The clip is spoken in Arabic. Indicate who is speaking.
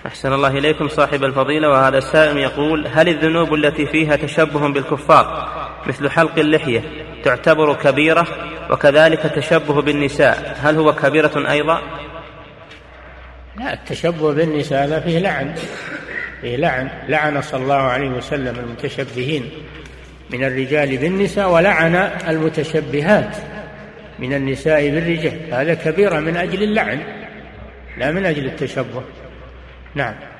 Speaker 1: أحسن الله إليكم صاحب الفضيلة. وهذا السائل يقول: هل الذنوب التي فيها تشبه بالكفار مثل حلق اللحية تعتبر كبيرة؟ وكذلك التشبه بالنساء هل هو كبيرة أيضا؟
Speaker 2: لا، التشبه بالنساء هذا فيه لعن، لعن صلى الله عليه وسلم المتشبهين من الرجال بالنساء، ولعن المتشبهات من النساء بالرجال. هذا كبيرة من أجل اللعن لا من أجل التشبه. نعم.